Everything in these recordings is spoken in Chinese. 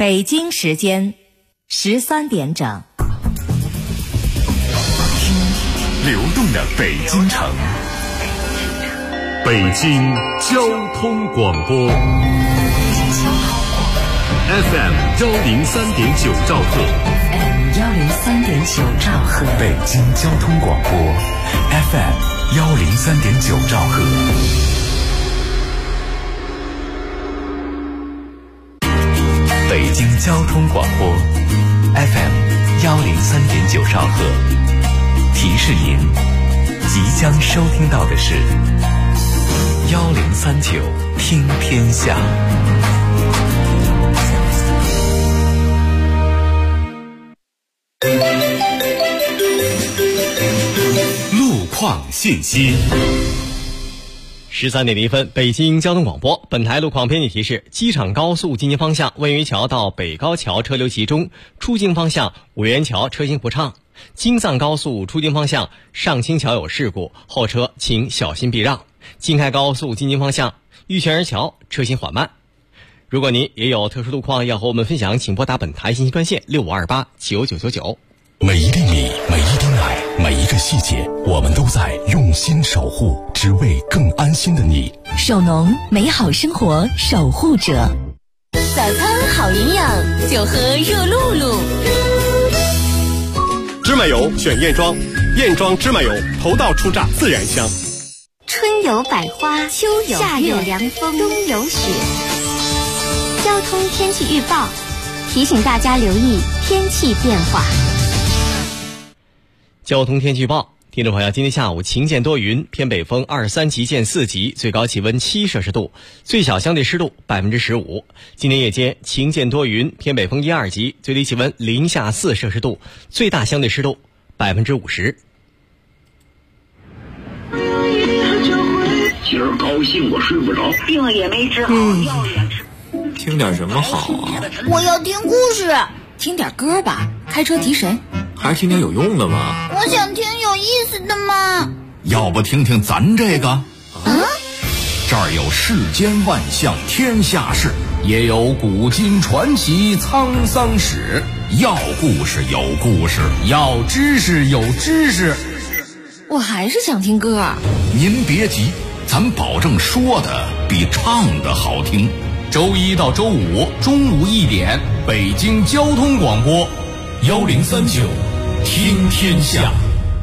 北京时间13点整。 流动的北京城，北京交通广播 FM 103.9兆赫 103.9兆赫， 北京交通广播 FM 103.9兆赫。北京交通广播 FM 103.9兆赫。提示您，即将收听到的是1039听天下。路况信息。 13点0分，北京交通广播，本台路况编辑提示：机场高速进京方向魏源桥到北高桥车流集中，出京方向五元桥车行不畅。京藏高速出京方向上清桥有事故，后车请小心避让。京开高速进京方向玉泉儿桥车行缓慢。如果您也有特殊路况要和我们分享，请拨打本台信息专线65289999。 每一粒米，每一滴奶，每一个细节，我们都在用心守护，只为更安心的你。 首农，美好生活守护者。 早餐好营养，就喝热露露。 芝麻油选燕庄，燕庄芝麻油头道出榨，自然香。 春有百花，秋有夏有凉风，冬有雪。交通天气预报提醒大家留意天气变化。 交通天气预报，听众朋友，今天下午晴见多云，偏北风23级见4级，最高气温7摄氏度，最小相对湿度15%。今天夜间晴见多云，偏北风1、2级，最低气温零下4摄氏度，最大相对湿度50%。 今儿高兴我睡不着， 病也没治好，药也吃。 听点什么好啊？ 我要听故事。 听点歌吧，开车提神。 还是听点有用的吧。 我想听有意思的嘛。 要不听听咱这个？这儿有世间万象天下事，也有古今传奇沧桑史。要故事有故事，要知识有知识。 我还是想听歌。 您别急，咱保证说的比唱的好听。周一到周五中午1点，北京交通广播1039听天下。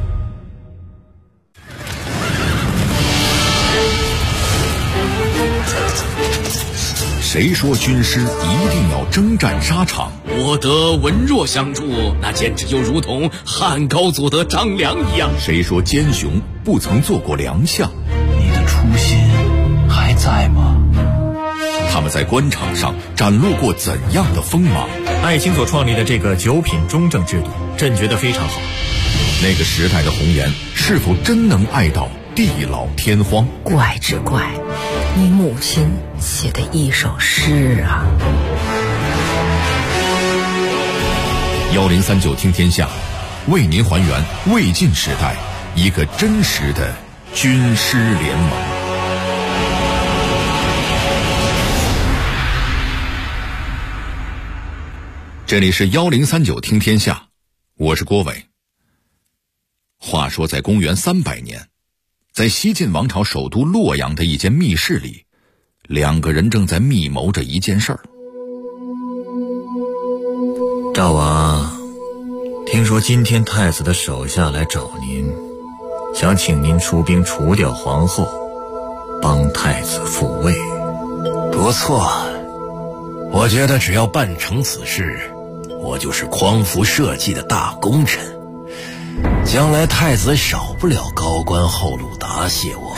谁说军师一定要征战沙场？ 我得文弱相助，那简直就如同汉高祖得张良一样。 谁说奸雄不曾做过良相？ 你的初心还在吗？ 他们在官场上展露过怎样的锋芒？ 艾青所创立的这个9品中正制度，朕觉得非常好。 那个时代的红颜是否真能爱到地老天荒？ 怪只怪你母亲写的一首诗啊。 1039听天下，为您还原魏晋时代一个真实的军师联盟。这里是1039听天下，我是郭伟。话说在公元300年，在西晋王朝首都洛阳的一间密室里，2个人正在密谋着一件事儿。 赵王，听说今天太子的手下来找您，想请您出兵除掉皇后，帮太子复位。 不错，我觉得只要办成此事，我就是匡扶社稷的大功臣，将来太子少不了高官厚禄答谢我。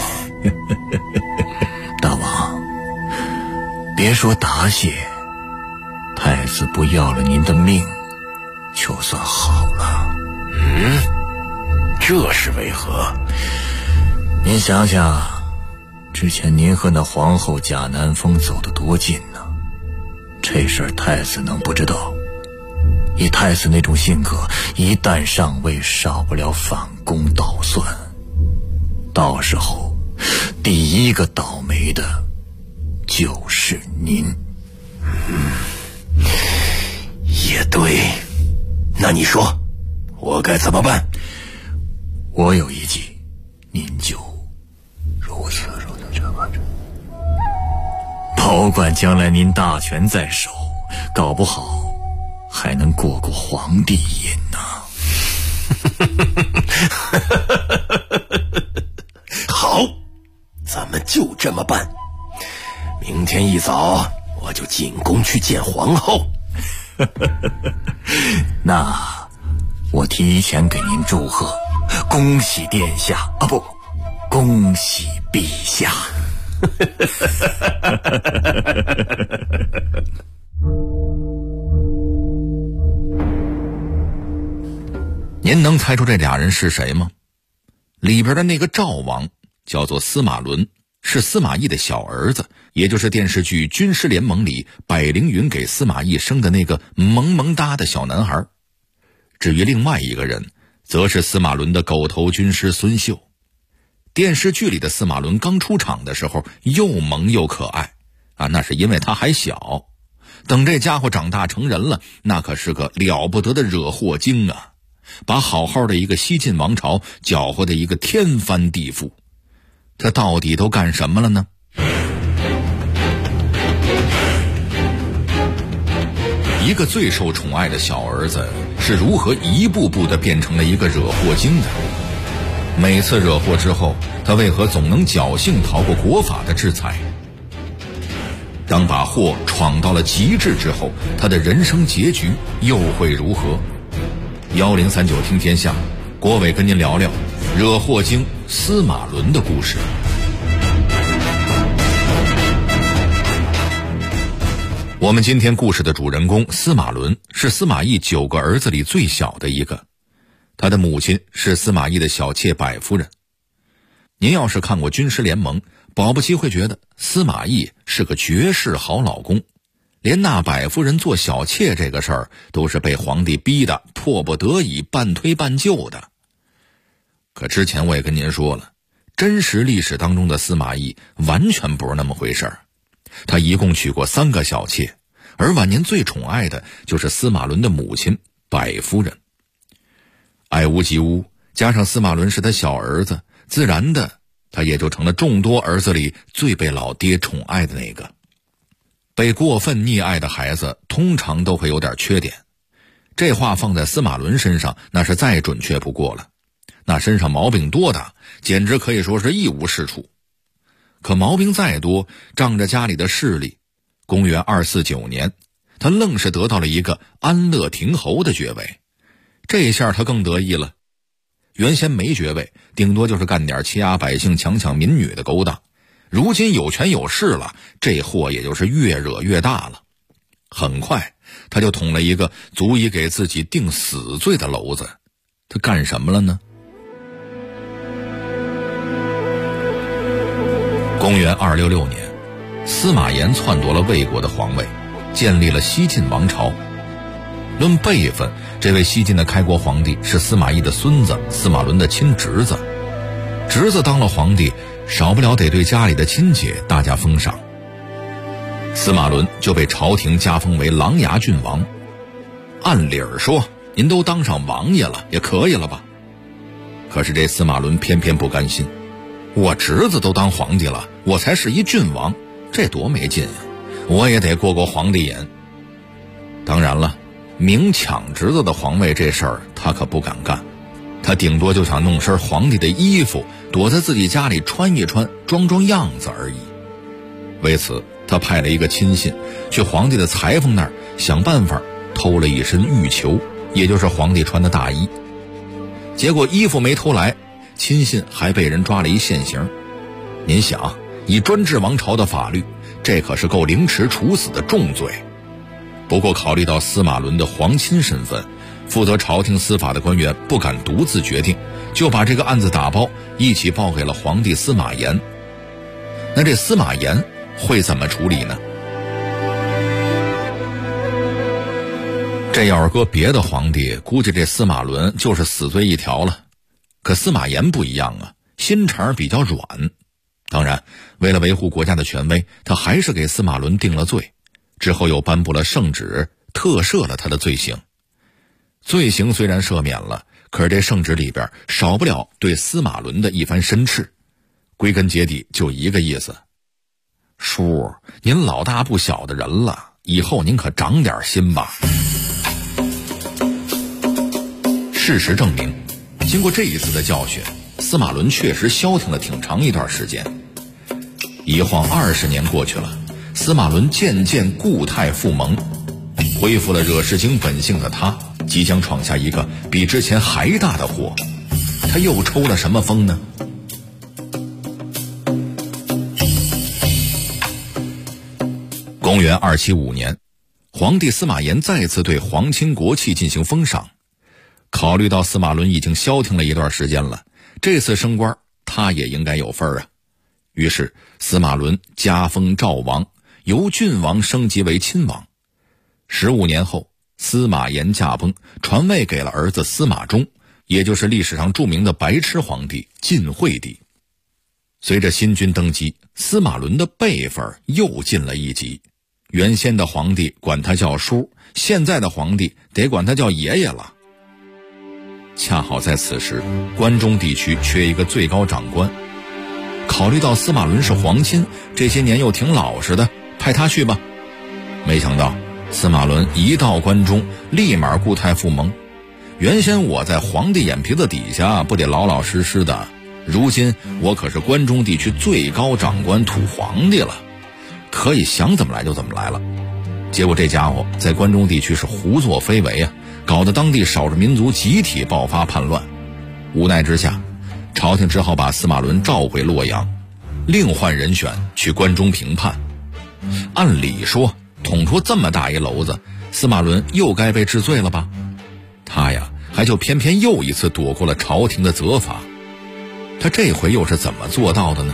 大王，别说答谢，太子不要了您的命就算好了。 这是为何？ 您想想，之前您和那皇后贾南风走得多近呢，这事儿太子能不知道？以太子那种性格，一旦上位，少不了反攻倒算，到时候第一个倒霉的就是您。 对，那你说我该怎么办？ 我有一计，您就如此这么着，保管将来您大权在手，搞不好还能过皇帝瘾呢。 好，咱们就这么办。明天一早我就进宫去见皇后。 那我提前给您祝贺，恭喜殿下啊，不，恭喜陛下。 您能猜出这俩人是谁吗？里边的那个赵王叫做司马伦，是司马懿的小儿子，也就是电视剧《军师联盟》里百灵云给司马懿生的那个萌萌哒的小男孩。至于另外一个人，则是司马伦的狗头军师孙秀。电视剧里的司马伦刚出场的时候又萌又可爱啊，那是因为他还小。等这家伙长大成人了，那可是个了不得的惹祸精啊，把好好的一个西晋王朝搅和的一个天翻地覆。他到底都干什么了呢？一个最受宠爱的小儿子是如何一步步地变成了一个惹祸精的？每次惹祸之后，他为何总能侥幸逃过国法的制裁？当把祸闯到了极致之后，他的人生结局又会如何？1039听天下，郭伟跟您聊聊惹祸精司马伦的故事。我们今天故事的主人公司马伦是司马懿9个儿子里最小的一个，他的母亲是司马懿的小妾百夫人。您要是看过《军师联盟》，保不齐会觉得司马懿是个绝世好老公，连纳百夫人做小妾这个事儿都是被皇帝逼得迫不得已半推半就的。可之前我也跟您说了，真实历史当中的司马懿完全不是那么回事儿。他一共娶过3个小妾，而晚年最宠爱的就是司马伦的母亲百夫人。爱屋及乌，加上司马伦是他小儿子，自然的他也就成了众多儿子里最被老爹宠爱的那个。被过分溺爱的孩子通常都会有点缺点，这话放在司马伦身上那是再准确不过了，那身上毛病多大，简直可以说是一无是处。可毛病再多，仗着家里的势力，公元249年，他愣是得到了一个安乐亭侯的爵位。这下他更得意了，原先没爵位，顶多就是干点欺压百姓、强抢民女的勾当，如今有权有势了，这祸也就是越惹越大了。很快他就捅了一个足以给自己定死罪的篓子。他干什么了呢？公元266年，司马炎篡夺了魏国的皇位，建立了西晋王朝。论辈分，这位西晋的开国皇帝是司马懿的孙子司马伦的亲侄子。侄子当了皇帝，少不了得对家里的亲戚大加封赏。司马伦就被朝廷加封为琅琊郡王。按理儿说，您都当上王爷了，也可以了吧？可是这司马伦偏偏不甘心，我侄子都当皇帝了，我才是一郡王，这多没劲呀！我也得过皇帝瘾。当然了，明抢侄子的皇位这事儿他可不敢干，他顶多就想弄身皇帝的衣服，躲在自己家里穿一穿，装装样子而已。为此，他派了一个亲信去皇帝的裁缝那儿想办法偷了一身玉裘，也就是皇帝穿的大衣。结果衣服没偷来，亲信还被人抓了一现行。您想，以专制王朝的法律，这可是够凌迟处死的重罪。不过考虑到司马伦的皇亲身份，负责朝廷司法的官员不敢独自决定，就把这个案子打包一起报给了皇帝司马炎。那这司马炎会怎么处理呢？这要是搁别的皇帝，估计这司马伦就是死罪一条了。可司马炎不一样啊，心肠比较软。当然，为了维护国家的权威，他还是给司马伦定了罪，之后又颁布了圣旨， 特赦了他的罪行。罪行虽然赦免了，可是这圣旨里边少不了对司马伦的一番申斥，归根结底就一个意思：叔，您老大不小的人了，以后您可长点心吧。事实证明，经过这一次的教训，司马伦确实消停了挺长一段时间。一晃20年过去了，司马伦渐渐固态复萌，恢复了惹事精本性的他，即将闯下一个比之前还大的祸。他又抽了什么风呢？公元275年，皇帝司马炎再次对皇亲国戚进行封赏。考虑到司马伦已经消停了一段时间了，这次升官他也应该有份啊。于是司马伦加封赵王，由郡王升级为亲王。15年后，司马炎驾崩，传位给了儿子司马衷，也就是历史上著名的白痴皇帝晋惠帝。随着新君登基，司马伦的辈分又进了一级，原先的皇帝管他叫叔，现在的皇帝得管他叫爷爷了。恰好在此时，关中地区缺一个最高长官，考虑到司马伦是皇亲，这些年又挺老实的，派他去吧。没想到司马伦一到关中，立马固态复萌。原先我在皇帝眼皮子底下不得老老实实的，如今我可是关中地区最高长官土皇帝了，可以想怎么来就怎么来了。结果这家伙在关中地区是胡作非为啊，搞得当地少数民族集体爆发叛乱。无奈之下，朝廷只好把司马伦召回洛阳，另换人选去关中平叛。按理说捅出这么大一篓子，司马伦又该被治罪了吧？他呀，还就偏偏又一次躲过了朝廷的责罚。他这回又是怎么做到的呢？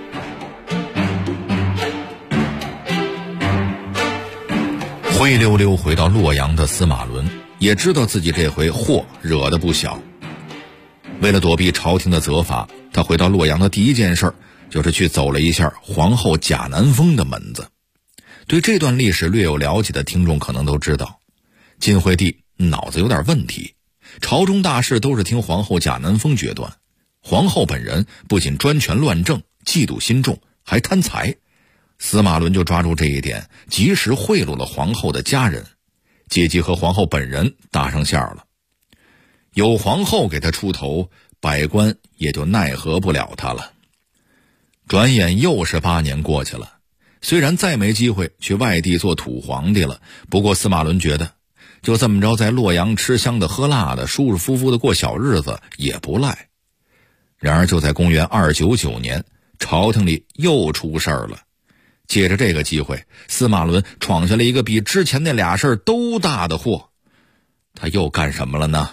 灰溜溜回到洛阳的司马伦也知道自己这回祸惹得不小。为了躲避朝廷的责罚，他回到洛阳的第一件事就是去走了一下皇后贾南风的门子。对这段历史略有了解的听众可能都知道，晋惠帝脑子有点问题，朝中大事都是听皇后贾南风决断。皇后本人不仅专权乱政，嫉妒心重，还贪财。司马伦就抓住这一点，及时贿赂了皇后的家人，借机和皇后本人搭上线了。有皇后给他出头，百官也就奈何不了他了。转眼又是8年过去了，虽然再没机会去外地做土皇帝了，不过司马伦觉得就这么着在洛阳吃香的喝辣的，舒舒服服的过小日子也不赖。然而就在公元299年，朝廷里又出事儿了。借着这个机会，司马伦闯下了一个比之前那俩事儿都大的祸。他又干什么了呢？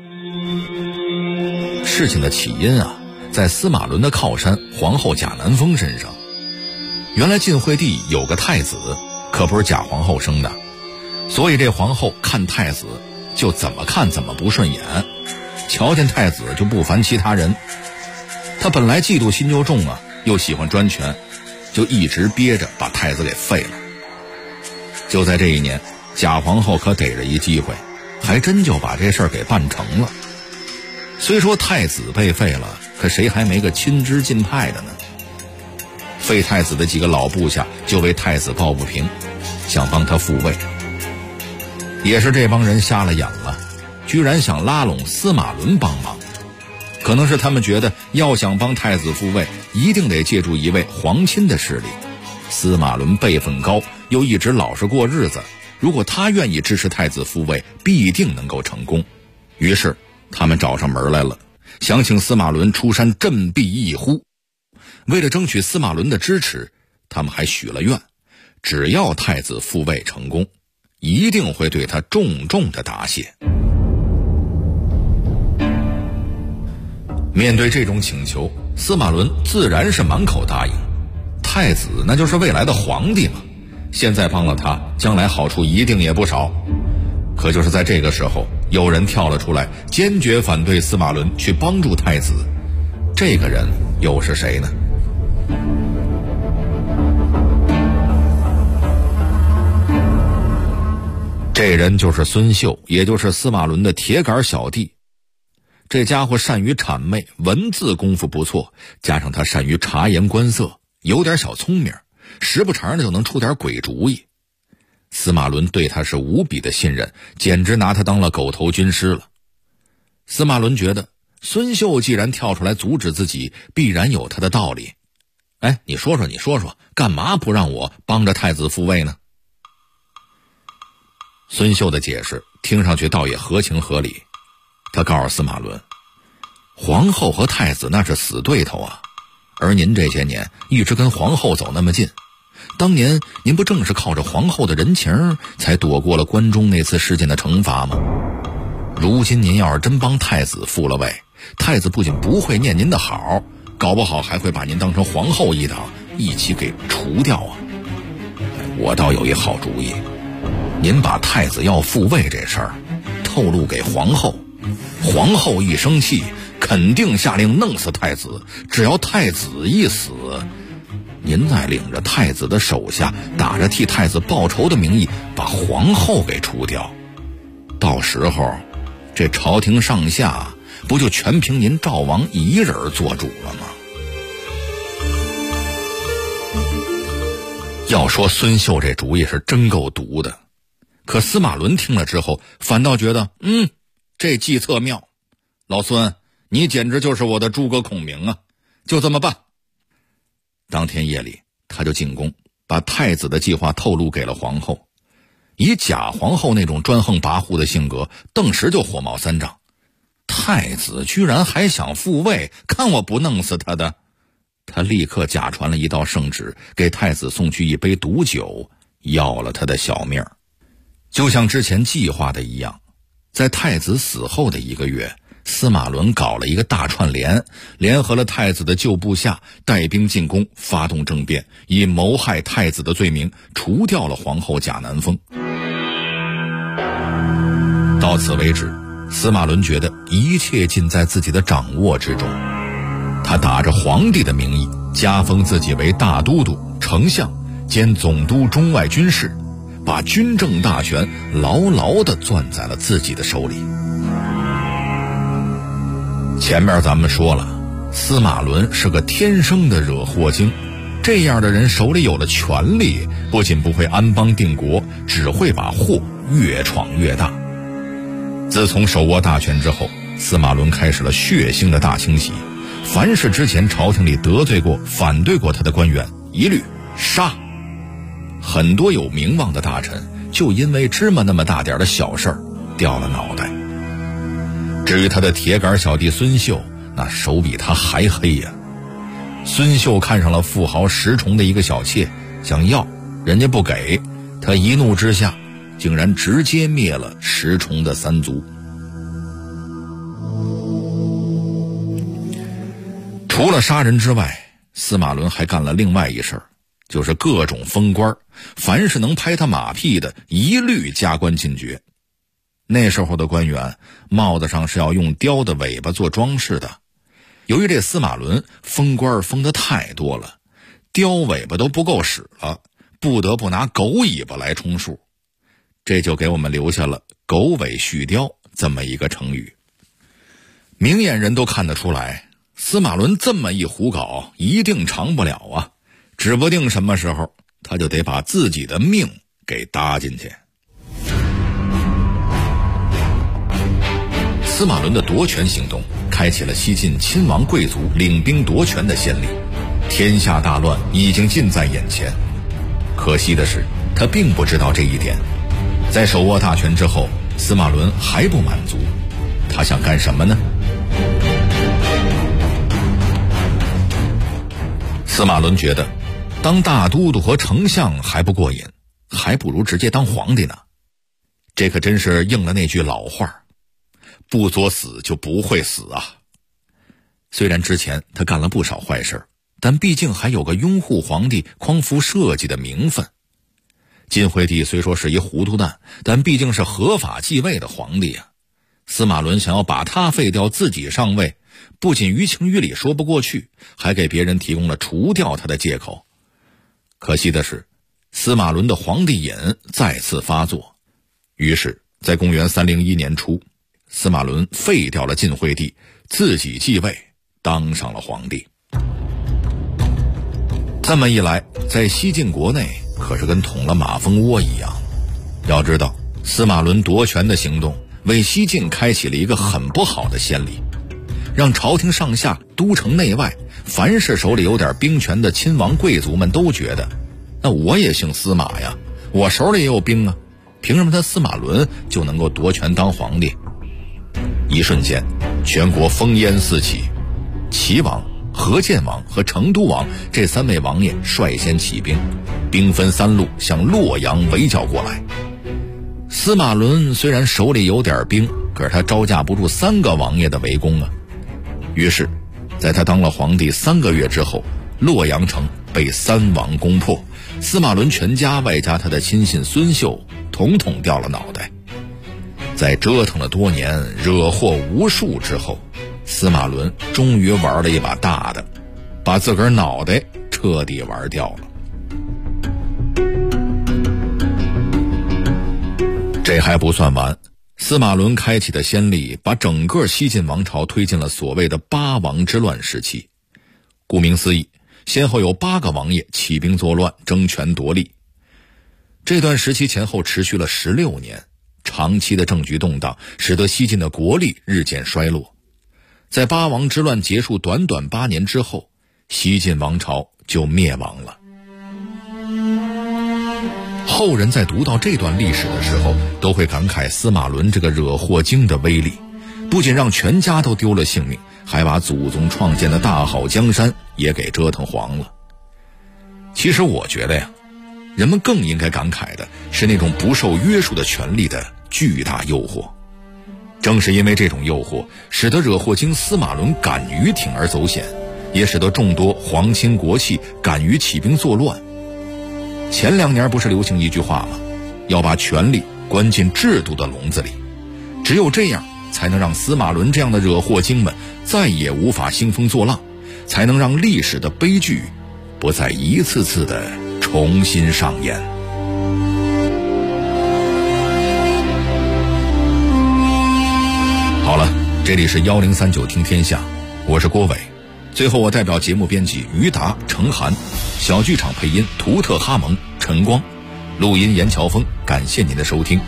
事情的起因啊，在司马伦的靠山皇后贾南风身上。原来晋惠帝有个太子，可不是贾皇后生的，所以这皇后看太子就怎么看怎么不顺眼，瞧见太子就不烦其他人。他本来嫉妒心就重啊，又喜欢专权，就一直憋着把太子给废了。就在这一年，贾皇后可逮着一机会，还真就把这事儿给办成了。虽说太子被废了，可谁还没个亲支近派的呢？废太子的几个老部下就为太子抱不平，想帮他复位。也是这帮人瞎了眼了，居然想拉拢司马伦帮忙。可能是他们觉得要想帮太子复位，一定得借助一位皇亲的势力。司马伦辈分高，又一直老实过日子，如果他愿意支持太子复位，必定能够成功。于是他们找上门来了，想请司马伦出山振臂一呼。为了争取司马伦的支持，他们还许了愿，只要太子复位成功，一定会对他重重的答谢。面对这种请求，司马伦自然是满口答应。太子那就是未来的皇帝嘛，现在帮了他，将来好处一定也不少。可就是在这个时候，有人跳了出来，坚决反对司马伦去帮助太子。这个人又是谁呢？ 这人就是孙秀，也就是司马伦的铁杆小弟。这家伙善于谄媚，文字功夫不错，加上他善于察言观色，有点小聪明，时不常的就能出点鬼主意。司马伦对他是无比的信任，简直拿他当了狗头军师了。司马伦觉得孙秀既然跳出来阻止自己，必然有他的道理。哎，你说说，干嘛不让我帮着太子复位呢？孙秀的解释听上去倒也合情合理。他告诉司马伦，皇后和太子那是死对头啊，而您这些年一直跟皇后走那么近，当年您不正是靠着皇后的人情才躲过了关中那次事件的惩罚吗？如今您要是真帮太子复了位，太子不仅不会念您的好，搞不好还会把您当成皇后一党一起给除掉啊。我倒有一好主意，您把太子要复位这事儿透露给皇后，皇后一生气肯定下令弄死太子，只要太子一死，您再领着太子的手下，打着替太子报仇的名义把皇后给除掉，到时候这朝廷上下不就全凭您赵王一人做主了吗？要说孙秀这主意是真够毒的，可司马伦听了之后反倒觉得这计策妙，老孙你简直就是我的诸葛孔明啊，就这么办。当天夜里他就进宫，把太子的计划透露给了皇后。以假皇后那种专横跋扈的性格，顿时就火冒三丈，太子居然还想复位，看我不弄死他的。他立刻假传了一道圣旨，给太子送去一杯毒酒，要了他的小命。就像之前计划的一样，在太子死后的1个月，司马伦搞了一个大串联，联合了太子的旧部下，带兵进宫，发动政变，以谋害太子的罪名除掉了皇后贾南风。到此为止，司马伦觉得一切尽在自己的掌握之中。他打着皇帝的名义，加封自己为大都督、丞相兼总督中外军事，把军政大权牢牢地攥在了自己的手里。前面咱们说了，司马伦是个天生的惹祸精，这样的人手里有了权力，不仅不会安邦定国，只会把祸越闯越大。自从手握大权之后，司马伦开始了血腥的大清洗，凡是之前朝廷里得罪过、反对过他的官员，一律杀。很多有名望的大臣就因为芝麻那么大点的小事儿掉了脑袋。至于他的铁杆小弟孙秀，那手比他还黑呀。孙秀看上了富豪石崇的一个小妾，想要，人家不给，他一怒之下竟然直接灭了石崇的3族。除了杀人之外，司马伦还干了另外一事儿，就是各种封官，凡是能拍他马屁的一律加官进爵。那时候的官员帽子上是要用雕的尾巴做装饰的，由于这司马伦封官封得太多了，雕尾巴都不够使了，不得不拿狗尾巴来充数，这就给我们留下了狗尾续貂这么一个成语。明眼人都看得出来，司马伦这么一胡搞一定长不了啊，指不定什么时候他就得把自己的命给搭进去。司马伦的夺权行动开启了西晋亲王贵族领兵夺权的先例，天下大乱已经近在眼前。可惜的是，他并不知道这一点。在手握大权之后，司马伦还不满足，他想干什么呢？司马伦觉得当大都督和丞相还不过瘾，还不如直接当皇帝呢。这可真是应了那句老话，不作死就不会死啊。虽然之前他干了不少坏事，但毕竟还有个拥护皇帝、匡扶社稷的名分。晋惠帝虽说是一糊涂蛋，但毕竟是合法继位的皇帝啊。司马伦想要把他废掉，自己上位，不仅于情于理说不过去，还给别人提供了除掉他的借口。可惜的是，司马伦的皇帝瘾再次发作。 于是在公元301年初，司马伦废掉了晋惠帝，自己继位当上了皇帝。这么一来，在西晋国内可是跟捅了马蜂窝一样。要知道，司马伦夺权的行动为西晋开启了一个很不好的先例，让朝廷上下、都城内外，凡是手里有点兵权的亲王贵族们都觉得，那我也姓司马呀，我手里也有兵啊，凭什么他司马伦就能够夺权当皇帝？一瞬间，全国烽烟四起，齐王、河建王和成都王这3位王爷率先起兵，兵分3路向洛阳围剿过来。司马伦虽然手里有点兵，可是他招架不住3个王爷的围攻啊。于是在他当了皇帝3个月之后，洛阳城被3王攻破，司马伦全家外加他的亲信孙秀统统掉了脑袋。在折腾了多年，惹祸无数之后，司马伦终于玩了一把大的，把自个儿脑袋彻底玩掉了。这还不算完，司马伦开启的先例把整个西晋王朝推进了所谓的8王之乱时期。顾名思义，先后有8个王爷起兵作乱，争权夺利。这段时期前后持续了16年，长期的政局动荡使得西晋的国力日渐衰落。在8王之乱结束短短8年之后，西晋王朝就灭亡了。后人在读到这段历史的时候，都会感慨司马伦这个惹祸精的威力，不仅让全家都丢了性命，还把祖宗创建的大好江山也给折腾黄了。其实我觉得呀，人们更应该感慨的是那种不受约束的权力的巨大诱惑。正是因为这种诱惑，使得惹祸精司马伦敢于铤而走险，也使得众多皇亲国戚敢于起兵作乱。前2年不是流行一句话吗？要把权力关进制度的笼子里，只有这样才能让司马伦这样的惹祸精们再也无法兴风作浪，才能让历史的悲剧不再一次次的重新上演。好了，这里是1039听天下，我是郭伟。最后我代表节目编辑于达、程涵，小剧场配音图特哈蒙、陈光，录音严乔峰，感谢您的收听。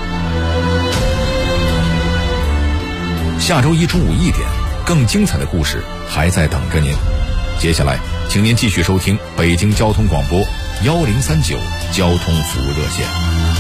下周一中午1点，更精彩的故事还在等着您。接下来请您继续收听北京交通广播1039交通服务热线。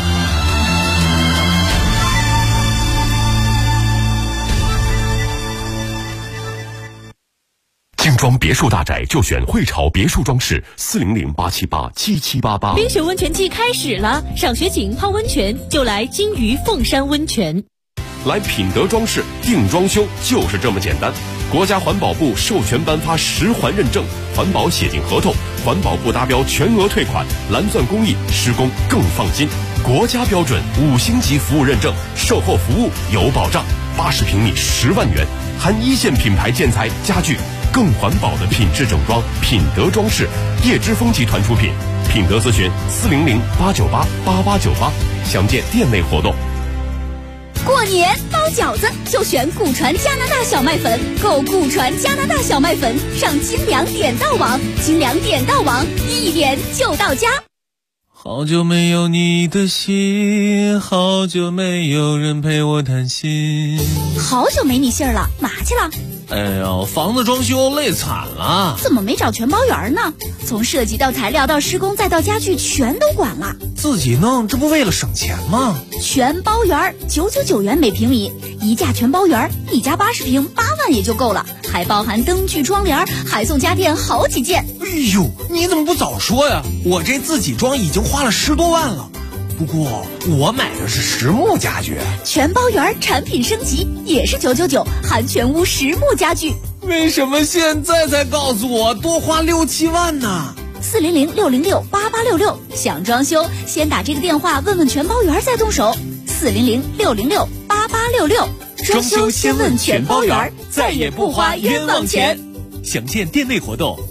精装别墅大宅就选汇潮别墅装饰，400-878-7788。 冰雪温泉季开始了，赏雪景、泡温泉就来金鱼凤山温泉。 来品德装饰定装修就是这么简单。国家环保部授权颁发10环认证，环保写进合同，环保部达标全额退款，蓝钻工艺，施工更放心。国家标准5星级服务认证，售后服务有保障。80平米10万元，含1线品牌建材家具。更环保的品质整装，品德装饰，叶之峰集团出品。品德咨询400-898-8898，详见店内活动。 过年包饺子就选顾传加拿大小麦粉，购顾传加拿大小麦粉上金粮点到网，金粮点到网一点就到家。 好久没有你的信，好久没有人陪我谈心。 好久没你信儿了，哪去了？ 哎呦，房子装修累惨了。 怎么没找全包园呢？从设计到材料到施工再到家具全都管了。 自己弄，这不为了省钱吗？ 全包园999元每平米，一价全包园，一家80平8万也就够了，还包含灯具窗帘，还送家电好几件。 哎呦，你怎么不早说呀？我这自己装已经花了10多万了。不过我买的是实木家具， 全包园产品升级也是999，含全屋实木家具。 为什么现在才告诉我多花6、7万呢 ？400-606-8866，想装修先打这个电话问问全包园再动手。400-606-8866， 装修先问全包园，再也不花冤枉钱。详见店内活动。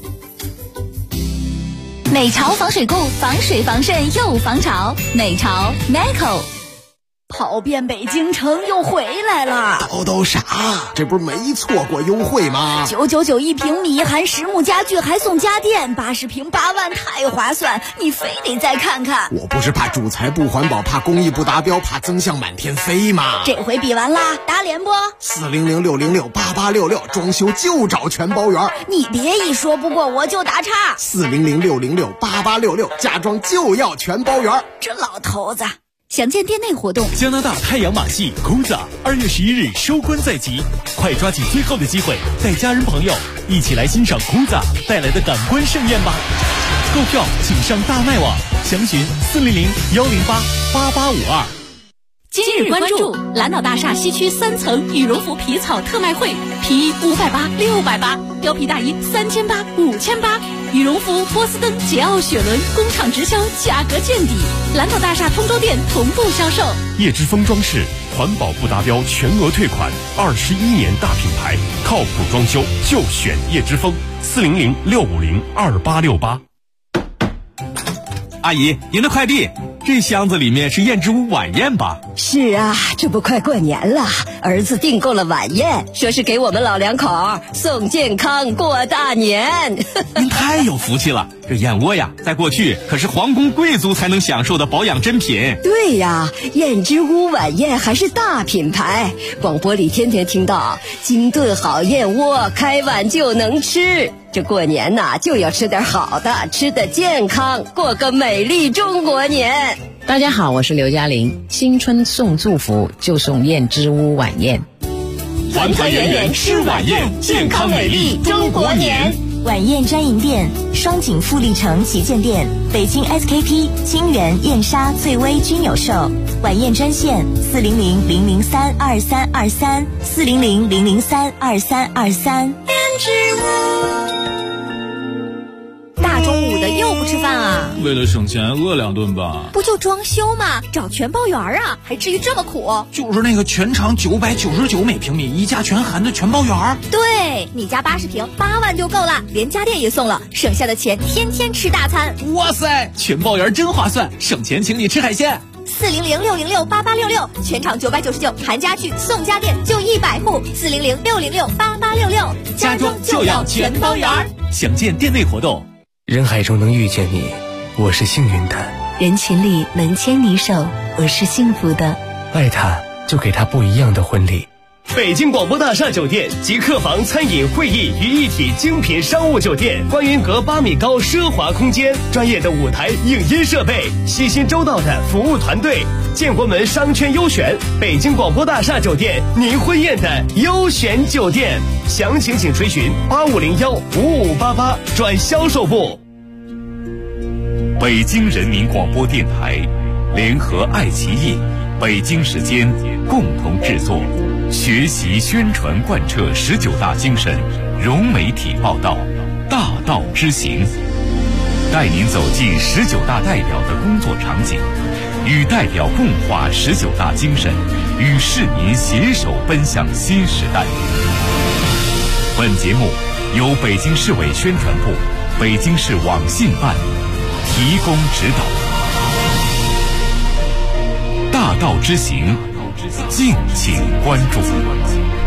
美潮防水固，防水防渗又防潮。美潮 Meco。 跑遍北京城又回来了。 叨叨啥？这不是没错过优惠吗 ？999一平米，含实木家具还送家电，80平8万，太划算！你非得再看看。 我不是怕主材不环保，怕工艺不达标，怕增项满天飞吗？ 这回比完啦，打脸不？400-606-8866，装修就找全包圆。你别一说不过我就打岔。 400-606-8866，家装就要全包圆。 这老头子。详见店内活动。 加拿大太阳马戏 Kuza 2月11日收官在即，快抓紧最后的机会，带家人朋友一起来欣赏 Kuza 带来的感官盛宴吧！购票请上大麦网，详询400-108-8852。 今日关注蓝岛大厦西区3层羽绒服皮草特卖会，皮衣580、680，貂皮大衣3800、5800，羽绒服、波司登、桀骜雪伦工厂直销，价格见底。蓝岛大厦通州店同步销售。 叶之峰装饰，环保不达标全额退款，21年大品牌，靠谱装修就选叶之峰。400-650-2868。 阿姨，您的快递。这箱子里面是燕之屋晚宴吧？ 是啊，这不快过年了，儿子订购了晚宴，说是给我们老两口送健康过大年。 您太有福气了，这燕窝呀，在过去可是皇宫贵族才能享受的保养珍品。 对呀，燕之屋晚宴还是大品牌，广播里天天听到精炖好燕窝，开碗就能吃。这过年呐，就要吃点好的，吃得健康，过个美丽中国年。 大家好，我是刘嘉玲。新春送祝福就送燕之屋晚宴， 团团圆圆吃晚宴，健康美丽中国年。 晚宴专营店：双井富力城旗舰店、北京 SKP、金源、燕莎、翠微均有售。晚宴专线400-003-2323 400-003-2323。燕之屋。 大中午的又不吃饭啊？ 为了省钱饿2顿吧。 不就装修吗？找全包圆啊，还至于这么苦？ 就是那个全长999每平米，一价全含的全包圆。 对，你家80平8万就够了，连家电也送了，省下的钱天天吃大餐。 哇塞，全包圆真划算，省钱请你吃海鲜。 400-606-8866，全场999，含家具送家电，就100户。400-606-8866， 家装就要全包圆。详见店内活动。 人海中能遇见你，我是幸运的； 人群里能牵你手，我是幸福的。 爱他，就给他不一样的婚礼。 北京广播大厦酒店集客房、餐饮、会议于一体精品商务酒店，观云阁8米高奢华空间，专业的舞台影音设备，细心周到的服务团队，建国门商圈优选，北京广播大厦酒店，您婚宴的优选酒店。详情请垂询8501-5588转销售部。 北京人民广播电台联合爱奇艺、北京时间共同制作，学习宣传贯彻19大精神，融媒体报道，大道之行，带您走进19大代表的工作场景，与代表共话19大精神，与市民携手奔向新时代。本节目由北京市委宣传部、北京市网信办提供指导。大道之行，敬请关注。